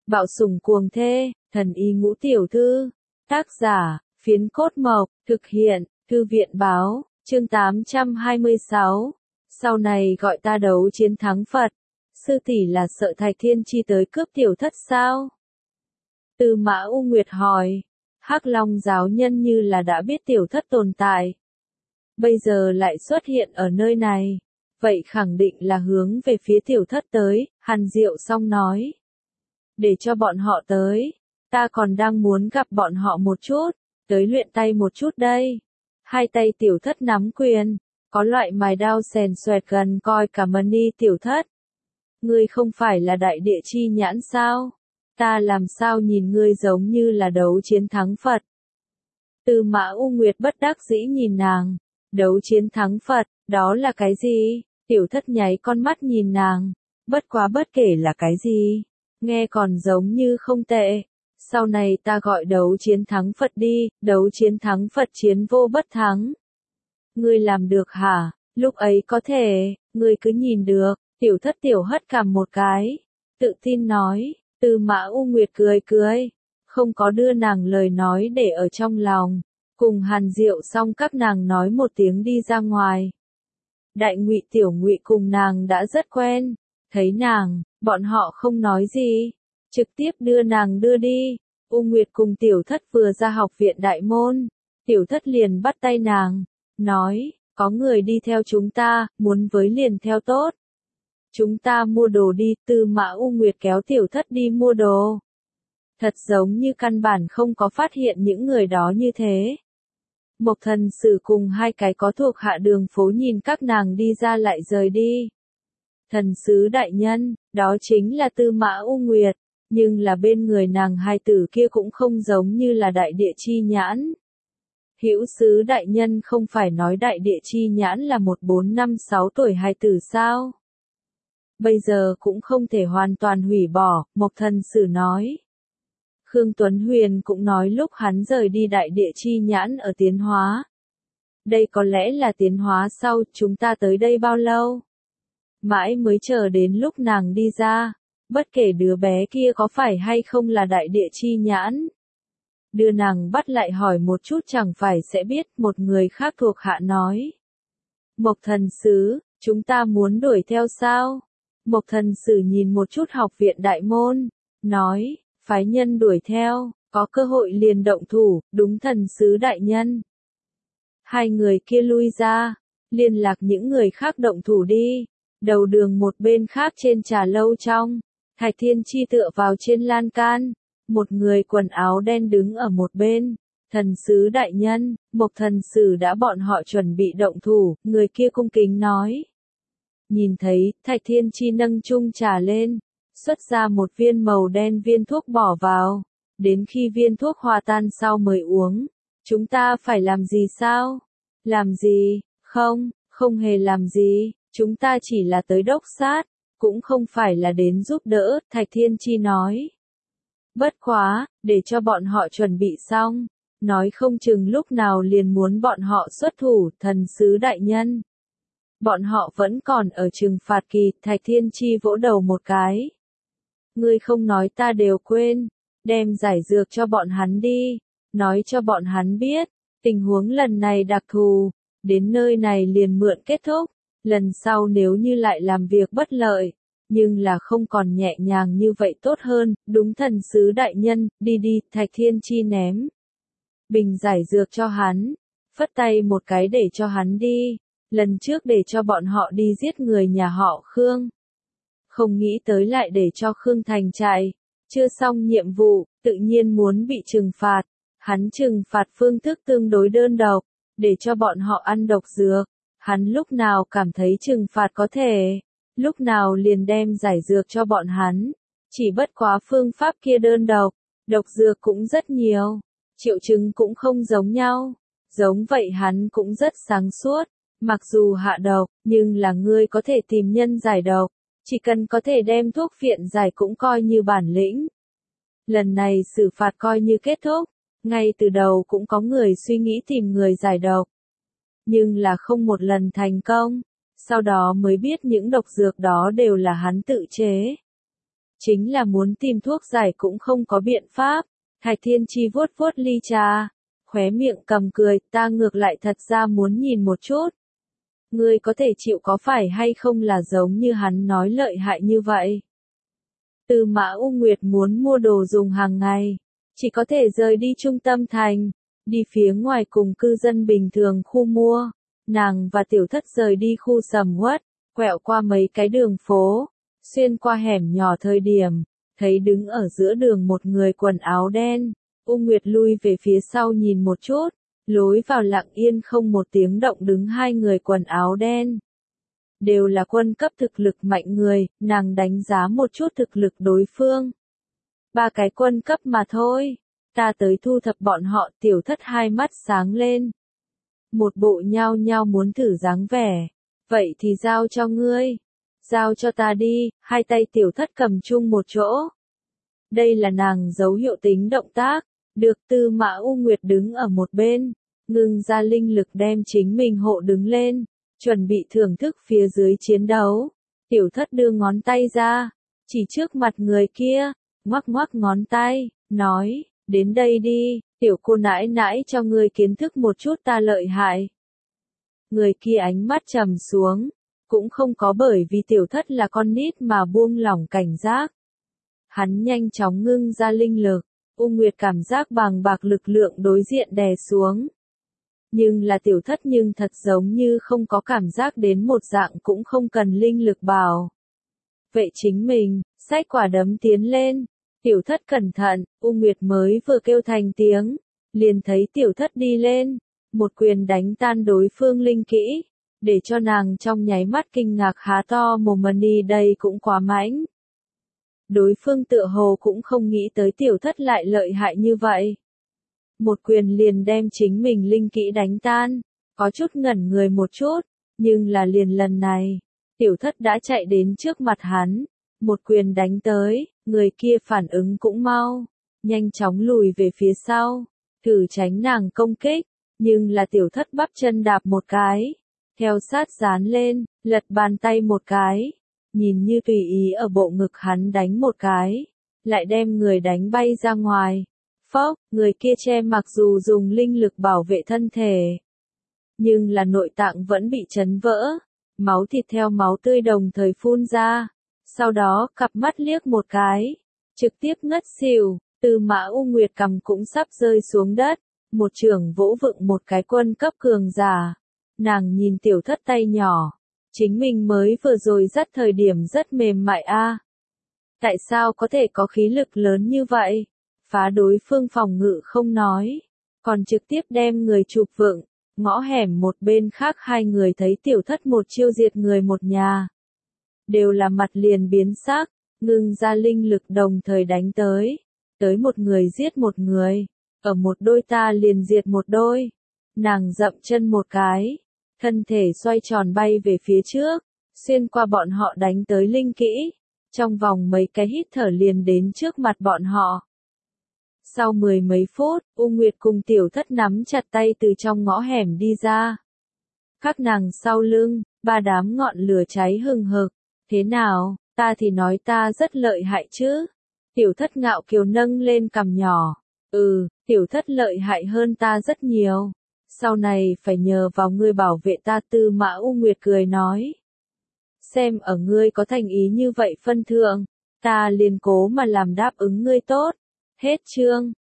Bạo sủng cuồng thê, thần y ngũ tiểu thư. Tác giả, Phiến Cốt Mộc, thực hiện, Thư viện báo, chương 826. Sau này gọi ta đấu chiến thắng Phật. Sư tỷ là sợ Thạch Thiên Chi tới cướp tiểu thất sao? Tư Mã U Nguyệt hỏi. Hắc Long giáo nhân như là đã biết tiểu thất tồn tại. Bây giờ lại xuất hiện ở nơi này. Vậy khẳng định là hướng về phía tiểu thất tới, Hàn Diệu Song nói. Để cho bọn họ tới. Ta còn đang muốn gặp bọn họ một chút, tới luyện tay một chút đây. Hai tay tiểu thất nắm quyền, có loại mài đao xèn xoẹt gần coi cả Mani tiểu thất. Ngươi không phải là đại địa chi nhãn sao? Ta làm sao nhìn ngươi giống như là đấu chiến thắng Phật? Tư Mã U Nguyệt bất đắc dĩ nhìn nàng. Đấu chiến thắng Phật, đó là cái gì? Tiểu thất nháy con mắt nhìn nàng. Bất quá bất kể là cái gì, nghe còn giống như không tệ. Sau này ta gọi đấu chiến thắng Phật đi, đấu chiến thắng Phật chiến vô bất thắng. Ngươi làm được hả? Lúc ấy có thể, ngươi cứ nhìn được. Tiểu thất tiểu hất cằm một cái, tự tin nói. Tư Mã U Nguyệt cười cười, không có đưa nàng lời nói để ở trong lòng. Cùng Hàn Diệu Song các nàng nói một tiếng đi ra ngoài. Đại Ngụy Tiểu Ngụy cùng nàng đã rất quen, thấy nàng, bọn họ không nói gì, trực tiếp đưa nàng đưa đi. U Nguyệt cùng tiểu thất vừa ra học viện đại môn, tiểu thất liền bắt tay nàng, nói, có người đi theo chúng ta, muốn với liền theo tốt. Chúng ta mua đồ đi. Tư Mã U Nguyệt kéo tiểu thất đi mua đồ. Thật giống như căn bản không có phát hiện những người đó như thế. Mộc Thần Sử cùng hai cái có thuộc hạ đường phố nhìn các nàng đi ra lại rời đi. Thần sứ đại nhân, đó chính là Tư Mã U Nguyệt, nhưng là bên người nàng hai tử kia cũng không giống như là đại địa chi nhãn. Hữu sứ đại nhân không phải nói đại địa chi nhãn là 1456 tuổi hai tử sao? Bây giờ cũng không thể hoàn toàn hủy bỏ, Mộc Thần Sử nói. Khương Tuấn Huyền cũng nói lúc hắn rời đi đại địa chi nhãn ở tiến hóa. Đây có lẽ là tiến hóa sau, chúng ta tới đây bao lâu? Mãi mới chờ đến lúc nàng đi ra, bất kể đứa bé kia có phải hay không là đại địa chi nhãn. Đưa nàng bắt lại hỏi một chút chẳng phải sẽ biết, một người khác thuộc hạ nói. Mộc Thần Sứ, chúng ta muốn đuổi theo sao? Mộc Thần Sử nhìn một chút học viện đại môn, nói, phái nhân đuổi theo, có cơ hội liền động thủ, đúng thần sứ đại nhân. Hai người kia lui ra, liên lạc những người khác động thủ đi. Đầu đường một bên khác trên trà lâu trong, Thạch Thiên Chi tựa vào trên lan can, một người quần áo đen đứng ở một bên. Thần sứ đại nhân, Mộc Thần Sử đã bọn họ chuẩn bị động thủ, người kia cung kính nói. Nhìn thấy, Thạch Thiên Chi nâng chung trà lên, xuất ra một viên màu đen viên thuốc bỏ vào, đến khi viên thuốc hòa tan sau mới uống. Chúng ta phải làm gì sao? Làm gì? Không hề làm gì, chúng ta chỉ là tới đốc sát, cũng không phải là đến giúp đỡ, Thạch Thiên Chi nói. Bất quá, để cho bọn họ chuẩn bị xong, nói không chừng lúc nào liền muốn bọn họ xuất thủ, thần sứ đại nhân. Bọn họ vẫn còn ở trừng phạt kỳ, Thạch Thiên Chi vỗ đầu một cái. Ngươi không nói ta đều quên, đem giải dược cho bọn hắn đi, nói cho bọn hắn biết, tình huống lần này đặc thù, đến nơi này liền mượn kết thúc, lần sau nếu như lại làm việc bất lợi, nhưng là không còn nhẹ nhàng như vậy tốt hơn, đúng thần sứ đại nhân, đi đi, Thạch Thiên Chi ném bình giải dược cho hắn, phất tay một cái để cho hắn đi, lần trước để cho bọn họ đi giết người nhà họ Khương. Không nghĩ tới lại để cho Khương Thành chạy, chưa xong nhiệm vụ, tự nhiên muốn bị trừng phạt. Hắn trừng phạt phương thức tương đối đơn độc, để cho bọn họ ăn độc dược. Hắn lúc nào cảm thấy trừng phạt có thể, lúc nào liền đem giải dược cho bọn hắn. Chỉ bất quá phương pháp kia đơn độc dược cũng rất nhiều, triệu chứng cũng không giống nhau. Giống vậy hắn cũng rất sáng suốt, mặc dù hạ độc, nhưng là ngươi có thể tìm nhân giải độc. Chỉ cần có thể đem thuốc viện giải cũng coi như bản lĩnh. Lần này xử phạt coi như kết thúc, ngay từ đầu cũng có người suy nghĩ tìm người giải độc. Nhưng là không một lần thành công, sau đó mới biết những độc dược đó đều là hắn tự chế. Chính là muốn tìm thuốc giải cũng không có biện pháp. Thạch Thiên Chi vuốt vuốt ly trà, khóe miệng cầm cười, ta ngược lại thật ra muốn nhìn một chút. Ngươi có thể chịu có phải hay không là giống như hắn nói lợi hại như vậy. Tư Mã U Nguyệt muốn mua đồ dùng hàng ngày, chỉ có thể rời đi trung tâm thành, đi phía ngoài cùng cư dân bình thường khu mua. Nàng và Tiểu Thất rời đi khu sầm uất, quẹo qua mấy cái đường phố, xuyên qua hẻm nhỏ thời điểm, thấy đứng ở giữa đường một người quần áo đen. U Nguyệt lui về phía sau nhìn một chút, lối vào lặng yên không một tiếng động đứng hai người quần áo đen. Đều là quân cấp thực lực mạnh người, nàng đánh giá một chút thực lực đối phương. Ba cái quân cấp mà thôi, ta tới thu thập bọn họ. Tiểu Thất hai mắt sáng lên. Một bộ nhao nhao muốn thử dáng vẻ, vậy thì giao cho ngươi. Giao cho ta đi, hai tay Tiểu Thất cầm chung một chỗ. Đây là nàng dấu hiệu tính động tác, được. Tư Mã U Nguyệt đứng ở một bên, ngưng ra linh lực đem chính mình hộ đứng lên, chuẩn bị thưởng thức phía dưới chiến đấu. Tiểu Thất đưa ngón tay ra, chỉ trước mặt người kia, ngoắc ngoắc ngón tay, nói, đến đây đi, tiểu cô nãi nãi cho ngươi kiến thức một chút ta lợi hại. Người kia ánh mắt trầm xuống, cũng không có bởi vì Tiểu Thất là con nít mà buông lỏng cảnh giác. Hắn nhanh chóng ngưng ra linh lực, U Nguyệt cảm giác bàng bạc lực lượng đối diện đè xuống. Nhưng là Tiểu Thất nhưng thật giống như không có cảm giác đến một dạng cũng không cần linh lực bảo. Vậy chính mình, xách quả đấm tiến lên. Tiểu Thất cẩn thận, U Nguyệt mới vừa kêu thành tiếng, liền thấy Tiểu Thất đi lên, một quyền đánh tan đối phương linh kỹ, để cho nàng trong nháy mắt kinh ngạc há to mồm, đi đây cũng quá mãnh. Đối phương tựa hồ cũng không nghĩ tới Tiểu Thất lại lợi hại như vậy. Một quyền liền đem chính mình linh kỹ đánh tan, có chút ngẩn người một chút, nhưng là liền lần này, Tiểu Thất đã chạy đến trước mặt hắn, một quyền đánh tới, người kia phản ứng cũng mau, nhanh chóng lùi về phía sau, thử tránh nàng công kích, nhưng là Tiểu Thất bắp chân đạp một cái, theo sát dán lên, lật bàn tay một cái, nhìn như tùy ý ở bộ ngực hắn đánh một cái, lại đem người đánh bay ra ngoài. Phốc, người kia che mặc dù dùng linh lực bảo vệ thân thể, nhưng là nội tạng vẫn bị chấn vỡ, máu thịt theo máu tươi đồng thời phun ra, sau đó cặp mắt liếc một cái, trực tiếp ngất xỉu. Tư Mã U Nguyệt cầm cũng sắp rơi xuống đất, một chưởng vỗ vựng một cái quân cấp cường giả. Nàng nhìn Tiểu Thất tay nhỏ, chính mình mới vừa rồi dắt thời điểm rất mềm mại a. Tại sao có thể có khí lực lớn như vậy? Phá đối phương phòng ngự không nói, còn trực tiếp đem người chụp vựng. Ngõ hẻm một bên khác hai người thấy Tiểu Thất một chiêu diệt người một nhà, đều là mặt liền biến sắc, ngưng ra linh lực đồng thời đánh tới. Tới một người giết một người, ở một đôi ta liền diệt một đôi. Nàng dậm chân một cái, thân thể xoay tròn bay về phía trước, xuyên qua bọn họ đánh tới linh kỹ, trong vòng mấy cái hít thở liền đến trước mặt bọn họ. Sau mười mấy phút, U Nguyệt cùng Tiểu Thất nắm chặt tay từ trong ngõ hẻm đi ra. Các nàng sau lưng, ba đám ngọn lửa cháy hừng hực. Thế nào, ta thì nói ta rất lợi hại chứ. Tiểu Thất ngạo kiều nâng lên cằm nhỏ. Tiểu Thất lợi hại hơn ta rất nhiều. Sau này phải nhờ vào ngươi bảo vệ ta. Tư Mã U Nguyệt cười nói. Xem ở ngươi có thành ý như vậy phân thượng, ta liền cố mà làm đáp ứng ngươi tốt. Hết chương.